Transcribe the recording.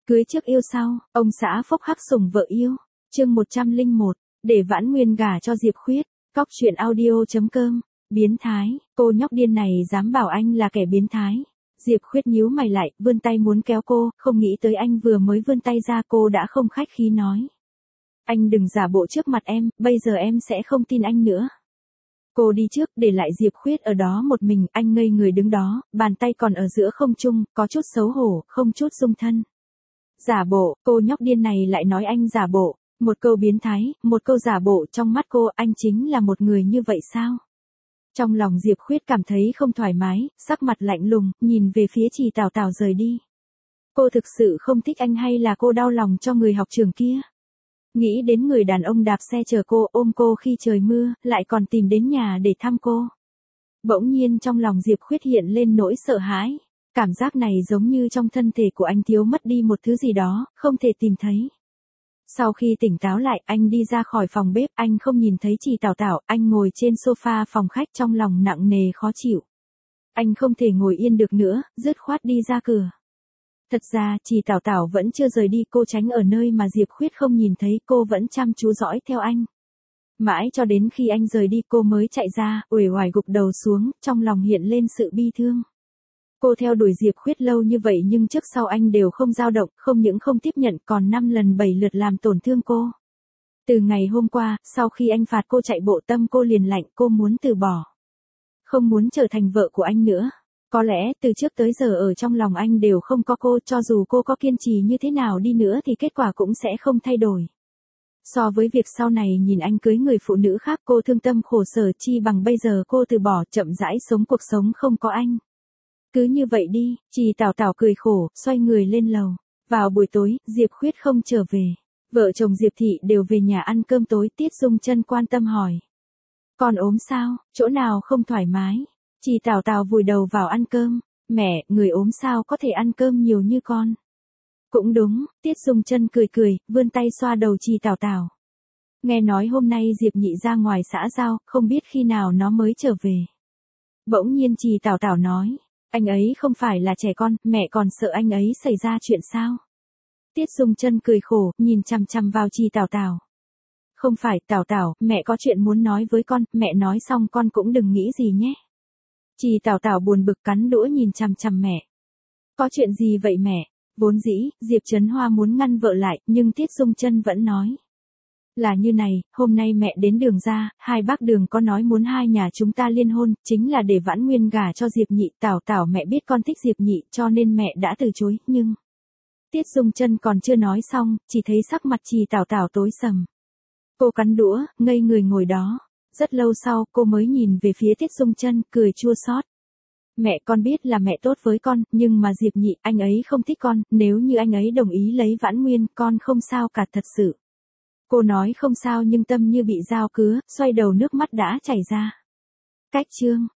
Cưới trước yêu sau, ông xã phốc hắc sủng vợ yêu. Chương 101, để Vãn Nguyên gả cho Diệp Khuyết. Cóc truyện audio.com. Biến thái, cô nhóc điên này dám bảo anh là kẻ biến thái. Diệp Khuyết nhíu mày lại, vươn tay muốn kéo cô, không nghĩ tới anh vừa mới vươn tay ra cô đã không khách khí nói. Anh đừng giả bộ trước mặt em, bây giờ em sẽ không tin anh nữa. Cô đi trước, để lại Diệp Khuyết ở đó một mình, anh ngây người đứng đó, bàn tay còn ở giữa không trung, có chút xấu hổ, không chút dung thân. Giả bộ, cô nhóc điên này lại nói anh giả bộ, một câu biến thái, một câu giả bộ, trong mắt cô anh chính là một người như vậy sao? Trong lòng Diệp Khuyết cảm thấy không thoải mái, sắc mặt lạnh lùng, nhìn về phía Trì Tào Tào rời đi. Cô thực sự không thích anh hay là cô đau lòng cho người học trường kia? Nghĩ đến người đàn ông đạp xe chờ cô, ôm cô khi trời mưa, lại còn tìm đến nhà để thăm cô. Bỗng nhiên trong lòng Diệp Khuyết hiện lên nỗi sợ hãi. Cảm giác này giống như trong thân thể của anh thiếu mất đi một thứ gì đó, không thể tìm thấy. Sau khi tỉnh táo lại, anh đi ra khỏi phòng bếp, anh không nhìn thấy Trì Tào Tào, anh ngồi trên sofa phòng khách trong lòng nặng nề khó chịu. Anh không thể ngồi yên được nữa, dứt khoát đi ra cửa. Thật ra, Trì Tào Tào vẫn chưa rời đi, cô tránh ở nơi mà Diệp Khuyết không nhìn thấy, cô vẫn chăm chú dõi theo anh. Mãi cho đến khi anh rời đi cô mới chạy ra, uể oải gục đầu xuống, trong lòng hiện lên sự bi thương. Cô theo đuổi Diệp Khuyết lâu như vậy nhưng trước sau anh đều không dao động, không những không tiếp nhận còn 5 lần 7 lượt làm tổn thương cô. Từ ngày hôm qua, sau khi anh phạt cô chạy bộ tâm cô liền lạnh, cô muốn từ bỏ. Không muốn trở thành vợ của anh nữa. Có lẽ từ trước tới giờ ở trong lòng anh đều không có cô, cho dù cô có kiên trì như thế nào đi nữa thì kết quả cũng sẽ không thay đổi. So với việc sau này nhìn anh cưới người phụ nữ khác cô thương tâm khổ sở chi bằng bây giờ cô từ bỏ chậm rãi sống cuộc sống không có anh. Cứ như vậy đi, Trì Tào Tào cười khổ, xoay người lên lầu. Vào buổi tối, Diệp Khuyết không trở về. Vợ chồng Diệp Thị đều về nhà ăn cơm tối, Tiết Dung Chân quan tâm hỏi. Con ốm sao, chỗ nào không thoải mái? Trì Tào Tào vùi đầu vào ăn cơm. Mẹ, người ốm sao có thể ăn cơm nhiều như con? Cũng đúng, Tiết Dung Chân cười cười, vươn tay xoa đầu Trì Tào Tào. Nghe nói hôm nay Diệp Nhị ra ngoài xã giao, không biết khi nào nó mới trở về. Bỗng nhiên Trì Tào Tào nói. Anh ấy không phải là trẻ con, mẹ còn sợ anh ấy xảy ra chuyện sao? Tiết Dung Chân cười khổ, nhìn chằm chằm vào Trì Tào Tào. Không phải, Tào Tào, mẹ có chuyện muốn nói với con, mẹ nói xong con cũng đừng nghĩ gì nhé. Trì Tào Tào buồn bực cắn đũa nhìn chằm chằm mẹ. Có chuyện gì vậy mẹ? Vốn dĩ, Diệp Trấn Hoa muốn ngăn vợ lại, nhưng Tiết Dung Chân vẫn nói. Là như này, hôm nay mẹ đến Đường ra, hai bác Đường có nói muốn hai nhà chúng ta liên hôn, chính là để Vãn Nguyên gả cho Diệp Nhị. Tào Tào mẹ biết con thích Diệp Nhị cho nên mẹ đã từ chối, nhưng... Tiết Dung Chân còn chưa nói xong, chỉ thấy sắc mặt Trì Tào Tào tối sầm. Cô cắn đũa, ngây người ngồi đó. Rất lâu sau, cô mới nhìn về phía Tiết Dung Chân, cười chua xót. Mẹ con biết là mẹ tốt với con, nhưng mà Diệp Nhị, anh ấy không thích con, nếu như anh ấy đồng ý lấy Vãn Nguyên, con không sao cả thật sự. Cô nói không sao nhưng tâm như bị dao cứa, xoay đầu nước mắt đã chảy ra. Cách chương